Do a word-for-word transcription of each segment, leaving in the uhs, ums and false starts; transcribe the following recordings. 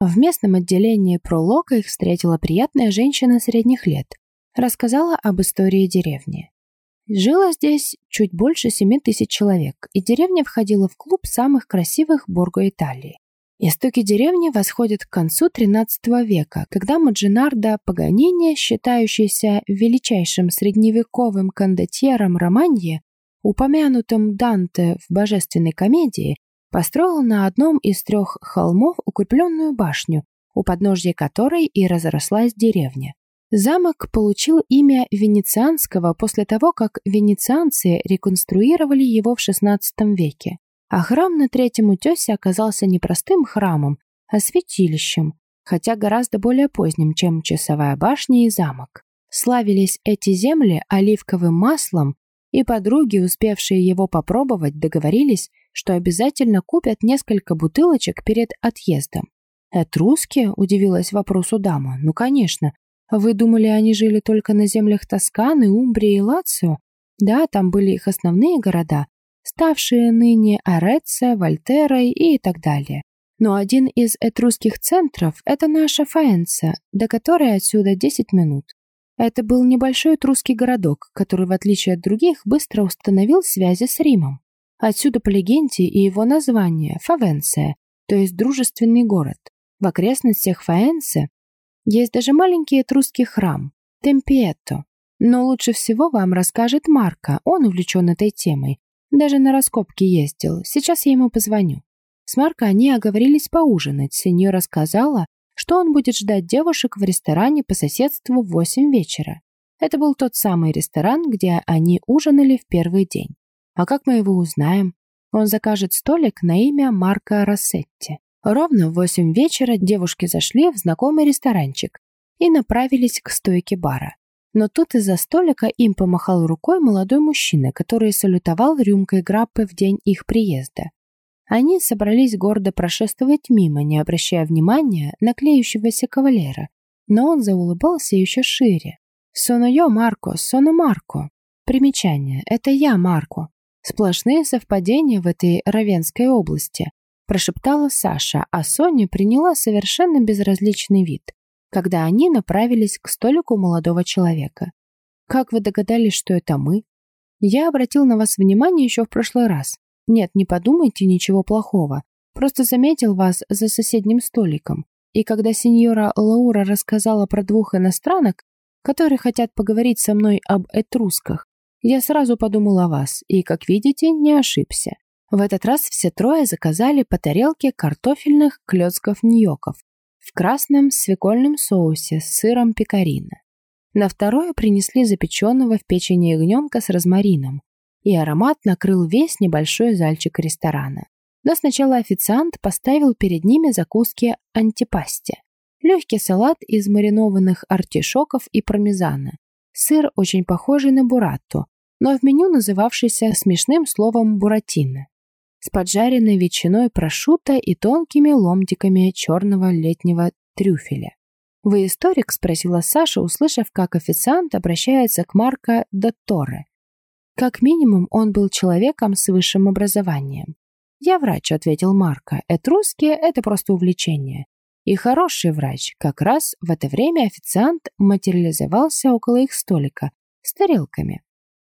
В местном отделении пролога их встретила приятная женщина средних лет. Рассказала об истории деревни. Жило здесь чуть больше семи тысяч человек, и деревня входила в клуб самых красивых Борго Италии. Истоки деревни восходят к концу тринадцатого века, когда Маджинардо Паганини, считающийся величайшим средневековым кондотьером Романьи, упомянутым Данте в «Божественной комедии», построил на одном из трех холмов укрепленную башню, у подножья которой и разрослась деревня. Замок получил имя Венецианского после того, как венецианцы реконструировали его в шестнадцатом веке. А храм на Третьем утесе оказался не простым храмом, а святилищем, хотя гораздо более поздним, чем часовая башня и замок. Славились эти земли оливковым маслом, и подруги, успевшие его попробовать, договорились, что обязательно купят несколько бутылочек перед отъездом. «Этруски?» – удивилась вопросу дама. «Ну, конечно. Вы думали, они жили только на землях Тосканы, Умбрии и Лацио? Да, там были их основные города, ставшие ныне Ореце, Вольтерой и так далее. Но один из этрусских центров – это наша Фаэнца, до которой отсюда десять минут. Это был небольшой этрусский городок, который, в отличие от других, быстро установил связи с Римом. Отсюда, по легенде, и его название – Фавенция, то есть дружественный город. В окрестностях Фаэнцы есть даже маленький этрусский храм – Темпиетто. Но лучше всего вам расскажет Марко, он увлечен этой темой. Даже на раскопки ездил. Сейчас я ему позвоню. С Марко они оговорились поужинать. Сеньора сказала, что он будет ждать девушек в ресторане по соседству в восемь вечера. Это был тот самый ресторан, где они ужинали в первый день. А как мы его узнаем? Он закажет столик на имя Марко Рассетти. Ровно в восемь вечера девушки зашли в знакомый ресторанчик и направились к стойке бара. Но тут из-за столика им помахал рукой молодой мужчина, который салютовал рюмкой граппы в день их приезда. Они собрались гордо прошествовать мимо, не обращая внимания на клеющегося кавалера, но он заулыбался еще шире. «Соно я, Марко, соно Марко». Примечание. Это я, Марко. Сплошные совпадения в этой Равенской области, прошептала Саша, а Соня приняла совершенно безразличный вид, когда они направились к столику молодого человека. «Как вы догадались, что это мы?» «Я обратил на вас внимание еще в прошлый раз. Нет, не подумайте ничего плохого. Просто заметил вас за соседним столиком. И когда сеньора Лаура рассказала про двух иностранок, которые хотят поговорить со мной об этрусках, я сразу подумал о вас и, как видите, не ошибся. В этот раз все трое заказали по тарелке картофельных клёцков-ньоков в красном свекольном соусе с сыром пекарино. На второе принесли запеченного в печени ягненка с розмарином, и аромат накрыл весь небольшой зальчик ресторана. Но сначала официант поставил перед ними закуски антипасти. Легкий салат из маринованных артишоков и пармезана, сыр, очень похожий на буррато, но в меню называвшийся смешным словом буратино, с поджаренной ветчиной прошутто и тонкими ломтиками черного летнего трюфеля. «Вы историк?» – спросила Саша, услышав, как официант обращается к Марко Дотторе. Как минимум, он был человеком с высшим образованием. «Я врач», – ответил Марко. «Этруски – это просто увлечение». И хороший врач. Как раз в это время официант материализовался около их столика с тарелками.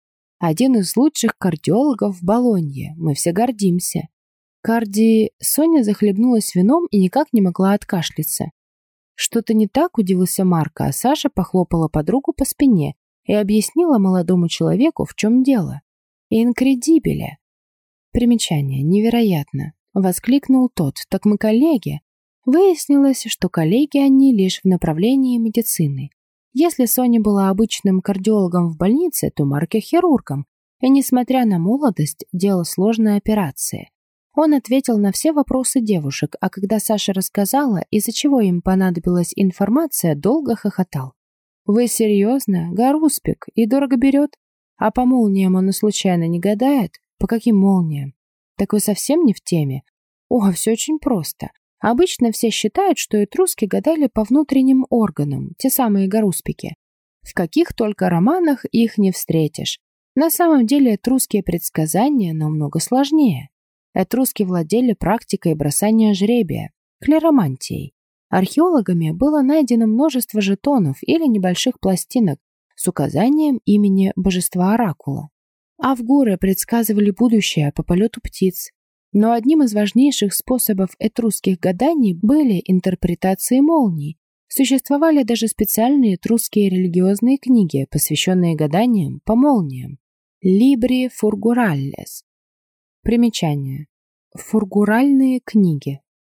Один из лучших кардиологов в Болонье. Мы все гордимся. Карди... Соня захлебнулась вином и никак не могла откашляться. «Что-то не так?» – удивился Марко, а Саша похлопала подругу по спине и объяснила молодому человеку, в чем дело. «Инкредибиле!» Примечание. «Невероятно!» – воскликнул тот. «Так мы коллеги!» Выяснилось, что коллеги они лишь в направлении медицины. Если Соня была обычным кардиологом в больнице, то Марко хирургом, и, несмотря на молодость, делал сложные операции. Он ответил на все вопросы девушек, а когда Саша рассказала, из-за чего им понадобилась информация, долго хохотал. «Вы серьезно? Гаруспик? И дорого берет? А по молниям он случайно не гадает? По каким молниям? Так вы совсем не в теме? О, все очень просто. Обычно все считают, что этруски гадали по внутренним органам, те самые гаруспики. В каких только романах их не встретишь. На самом деле этрусские предсказания намного сложнее. Этруски владели практикой бросания жребия, клеромантией. Археологами было найдено множество жетонов или небольших пластинок с указанием имени божества-оракула. Авгуры предсказывали будущее по полету птиц. Но одним из важнейших способов этрусских гаданий были интерпретации молний. Существовали даже специальные этрусские религиозные книги, посвященные гаданиям по молниям. Libri Furgurales. Примечание. Фургуральные книги.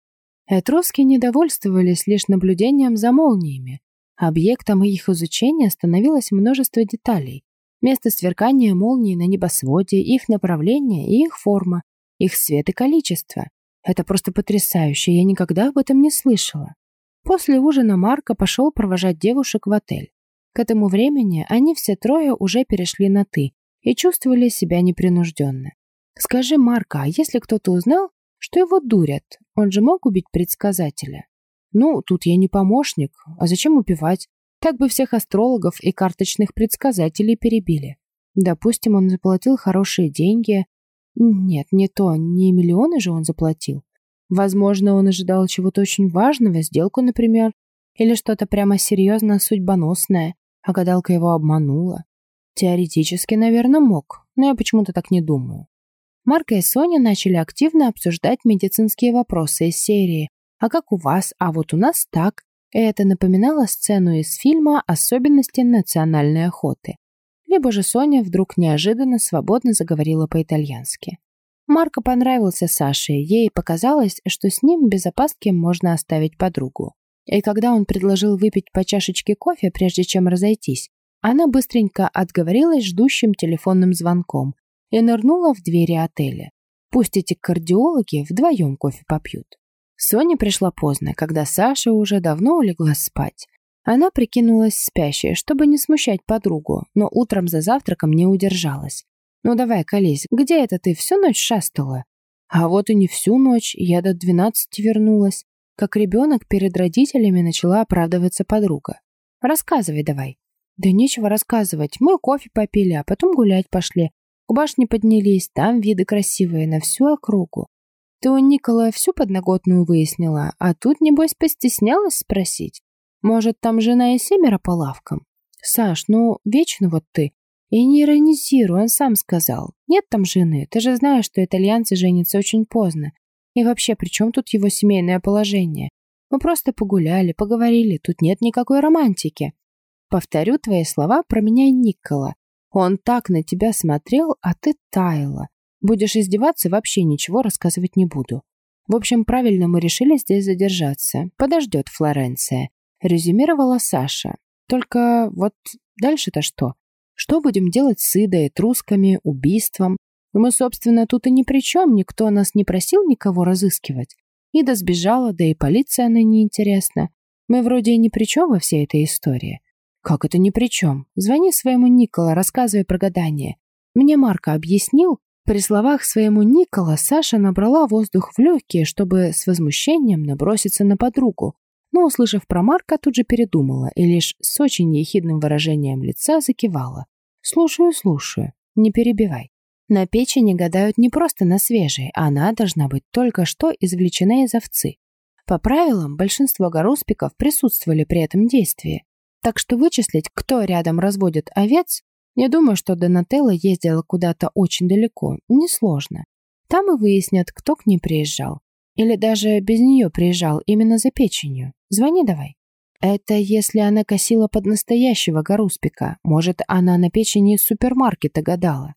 Этруски не довольствовались лишь наблюдением за молниями. Объектом их изучения становилось множество деталей. Место сверкания молний на небосводе, их направление и их форма, их цвет и количество. Это просто потрясающе, я никогда об этом не слышала. После ужина Марко пошел провожать девушек в отель. К этому времени они все трое уже перешли на «ты» и чувствовали себя непринужденно. «Скажи, Марко, а если кто-то узнал, что его дурят, он же мог убить предсказателя?» «Ну, тут я не помощник. А зачем убивать? Так бы всех астрологов и карточных предсказателей перебили. Допустим, он заплатил хорошие деньги. Нет, не то, не миллионы же он заплатил. Возможно, он ожидал чего-то очень важного, сделку, например, или что-то прямо серьезно судьбоносное, а гадалка его обманула. Теоретически, наверное, мог, но я почему-то так не думаю». Марко и Соня начали активно обсуждать медицинские вопросы из серии «А как у вас? А вот у нас так». И это напоминало сцену из фильма «Особенности национальной охоты». Либо же Соня вдруг неожиданно свободно заговорила по-итальянски. Марко понравился Саше, ей показалось, что с ним без опаски можно оставить подругу. И когда он предложил выпить по чашечке кофе, прежде чем разойтись, она быстренько отговорилась ждущим телефонным звонком и нырнула в двери отеля. Пусть эти кардиологи вдвоем кофе попьют. Соня пришла поздно, когда Саша уже давно улеглась спать. Она прикинулась спящей, чтобы не смущать подругу, но утром за завтраком не удержалась. «Ну давай, колись, где это ты всю ночь шастала?» «А вот и не всю ночь, я до двенадцати вернулась». Как ребенок перед родителями начала оправдываться подруга. «Рассказывай давай». «Да нечего рассказывать, мы кофе попили, а потом гулять пошли. К башне поднялись, там виды красивые на всю округу. Ты у Никола всю подноготную выяснила, а тут, небось, постеснялась спросить. Может, там жена и семеро по лавкам? Саш, ну, вечно вот ты. И не иронизируй, он сам сказал. Нет там жены, ты же знаешь, что итальянцы женятся очень поздно. И вообще, при чем тут его семейное положение? Мы просто погуляли, поговорили, тут нет никакой романтики. Повторю твои слова про меня и Никола. Он так на тебя смотрел, а ты таяла. Будешь издеваться, вообще ничего рассказывать не буду. В общем, правильно мы решили здесь задержаться. Подождет Флоренция», — резюмировала Саша. «Только вот дальше-то что? Что будем делать с Идой, этрусками, убийством? Мы, собственно, тут и ни при чем, никто нас не просил никого разыскивать. Ида сбежала, да и полиция она неинтересна. Мы вроде и ни при чем во всей этой истории». «Как это ни при чем? Звони своему Никола, рассказывай про гадание. Мне Марко объяснил». При словах своему Никола Саша набрала воздух в легкие, чтобы с возмущением наброситься на подругу, но, услышав про Марка, тут же передумала и лишь с очень ехидным выражением лица закивала. «Слушаю, слушаю. Не перебивай. На печени гадают не просто на свежей, она должна быть только что извлечена из овцы. По правилам, большинство гаруспиков присутствовали при этом действии. Так что вычислить, кто рядом разводит овец, не думаю, что Донателла ездила куда-то очень далеко, несложно. Там и выяснят, кто к ней приезжал. Или даже без нее приезжал именно за печенью. Звони давай». «Это если она косила под настоящего гаруспика. Может, она на печени из супермаркета гадала».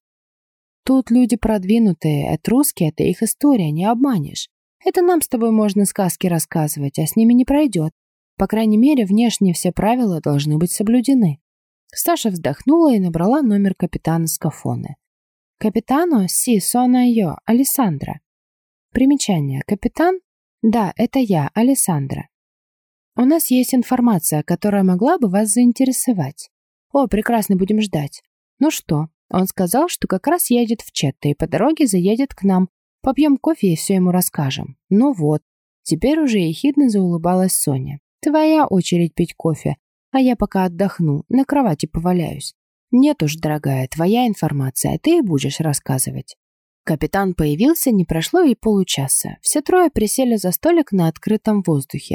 «Тут люди продвинутые, этруски — это их история, не обманешь. Это нам с тобой можно сказки рассказывать, а с ними не пройдет. По крайней мере, внешне все правила должны быть соблюдены». Саша вздохнула и набрала номер капитана Скафоне. «Капитано, си, соно йо, Алессандра». Примечание. Капитан? Да, это я, Алессандра. «У нас есть информация, которая могла бы вас заинтересовать». «О, прекрасно, будем ждать». «Ну что?» Он сказал, что как раз едет в Четто и по дороге заедет к нам. Попьем кофе и все ему расскажем». «Ну вот». Теперь уже ехидно заулыбалась Соня. «Твоя очередь пить кофе. А я пока отдохну, на кровати поваляюсь. Нет уж, дорогая, твоя информация, ты и будешь рассказывать». Капитан появился, не прошло и получаса. Все трое присели за столик на открытом воздухе.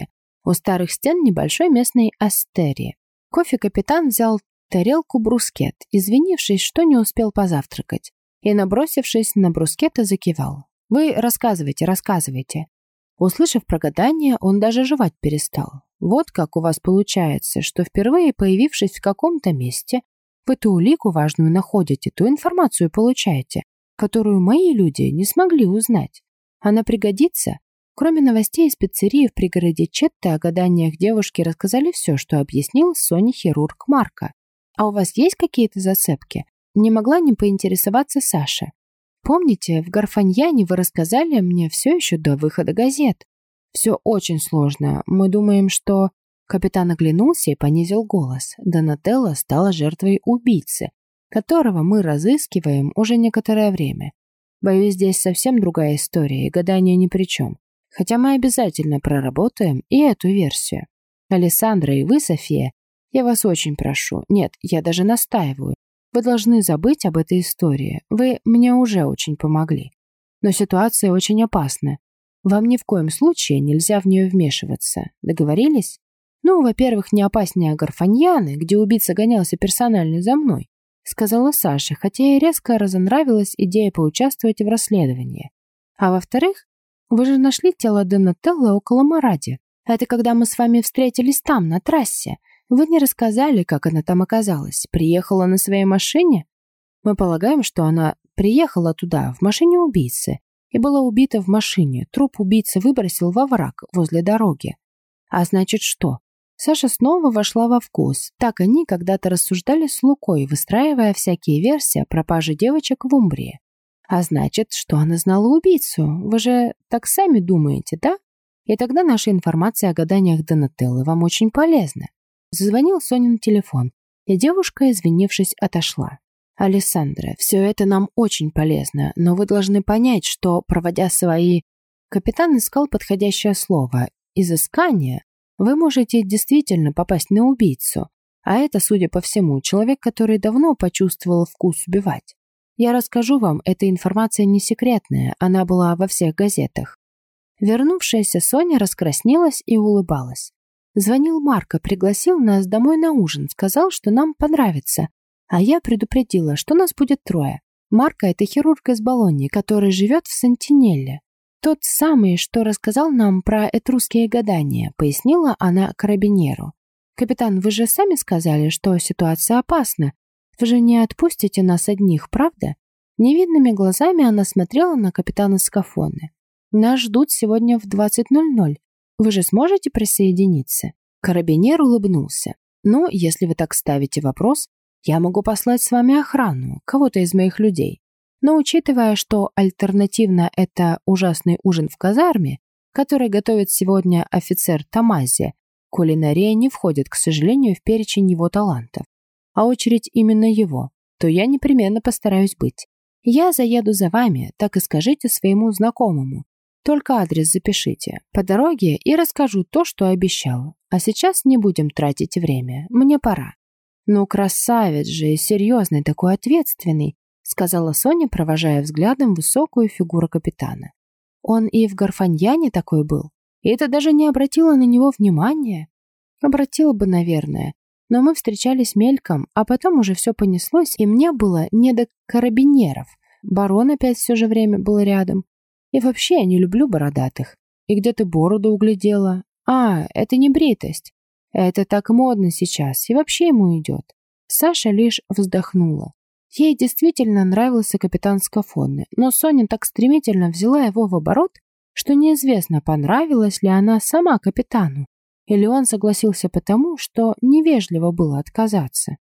У старых стен небольшой местной астерии. Кофе капитан взял тарелку брускет, извинившись, что не успел позавтракать, и, набросившись на брускета, закивал. «Вы рассказывайте, рассказывайте». Услышав про гадание, он даже жевать перестал. Вот как у вас получается, что впервые появившись в каком-то месте, вы ту улику важную находите, ту информацию получаете, которую мои люди не смогли узнать. Она пригодится? Кроме новостей из пиццерии в пригороде Четты о гаданиях девушки рассказали все, что объяснил Соне хирург Марко. А у вас есть какие-то зацепки? Не могла не поинтересоваться Саша. Помните, в Гарфаньяне вы рассказали мне все еще до выхода газет? Все очень сложно. Мы думаем, что... Капитан оглянулся и понизил голос. Донателло стала жертвой убийцы, которого мы разыскиваем уже некоторое время. Боюсь, здесь совсем другая история, и гадание ни при чем. Хотя мы обязательно проработаем и эту версию. Алессандра и вы, София, я вас очень прошу. Нет, я даже настаиваю. Вы должны забыть об этой истории. Вы мне уже очень помогли. Но ситуация очень опасна. Вам ни в коем случае нельзя в нее вмешиваться. Договорились? Ну, во-первых, не опаснее Гарфаньяны, где убийца гонялся персонально за мной, сказала Саша, хотя ей резко разонравилась идея поучаствовать в расследовании. А во-вторых, вы же нашли тело Донателло около Маради. Это когда мы с вами встретились там, на трассе. Вы не рассказали, как она там оказалась. Приехала на своей машине? Мы полагаем, что она приехала туда, в машине убийцы, и была убита в машине. Труп убийцы выбросил во враг возле дороги. А значит что? Саша снова вошла во вкус. Так они когда-то рассуждали с Лукой, выстраивая всякие версии о пропаже девочек в Умбрии. А значит, что она знала убийцу. Вы же так сами думаете, да? И тогда наша информация о гаданиях Донателло вам очень полезна. Зазвонил Сонин телефон, и девушка, извинившись, отошла. «Алессандра, все это нам очень полезно, но вы должны понять, что, проводя свои...» Капитан искал подходящее слово. «Изыскание. Вы можете действительно попасть на убийцу, а это, судя по всему, человек, который давно почувствовал вкус убивать. Я расскажу вам, эта информация не секретная, она была во всех газетах». Вернувшаяся Соня раскраснелась и улыбалась. Звонил Марко, пригласил нас домой на ужин, сказал, что нам понравится, а я предупредила, что нас будет трое. Марко – это хирург из Болоньи, который живет в Сантинелле. Тот самый, что рассказал нам про этрусские гадания, пояснила она карабинеру. «Капитан, вы же сами сказали, что ситуация опасна. Вы же не отпустите нас одних, правда?» Невидными глазами она смотрела на капитана Скафоны. «Нас ждут сегодня в двадцать ноль ноль. Вы же сможете присоединиться?» Карабинер улыбнулся. «Ну, если вы так ставите вопрос, я могу послать с вами охрану, кого-то из моих людей. Но учитывая, что альтернативно это ужасный ужин в казарме, который готовит сегодня офицер Томази, кулинария не входит, к сожалению, в перечень его талантов, а очередь именно его, то я непременно постараюсь быть. Я заеду за вами, так и скажите своему знакомому. Только адрес запишите по дороге и расскажу то, что обещала. А сейчас не будем тратить время, мне пора». «Ну, красавец же и серьезный, такой ответственный», сказала Соня, провожая взглядом высокую фигуру капитана. «Он и в Гарфаньяне такой был? И ты даже не обратила на него внимания?» «Обратила бы, наверное. Но мы встречались мельком, а потом уже все понеслось, и мне было не до карабинеров. Барон опять все же время был рядом. И вообще я не люблю бородатых. И где ты бороду углядела? А, это не бритость. Это так модно сейчас, и вообще ему идет». Саша лишь вздохнула. Ей действительно нравился капитан Скафоны, но Соня так стремительно взяла его в оборот, что неизвестно, понравилась ли она сама капитану, или он согласился потому, что невежливо было отказаться.